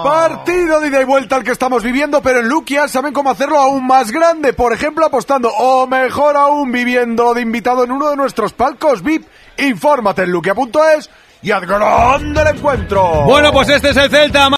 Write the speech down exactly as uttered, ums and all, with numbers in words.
Partido de ida y vuelta al que estamos viviendo, pero en Luquia saben cómo hacerlo aún más grande. Por ejemplo, apostando, o mejor aún, viviendo de invitado en uno de nuestros palcos V I P. Infórmate en luquia punto es y haz grande el encuentro. Bueno, pues este es el Celta.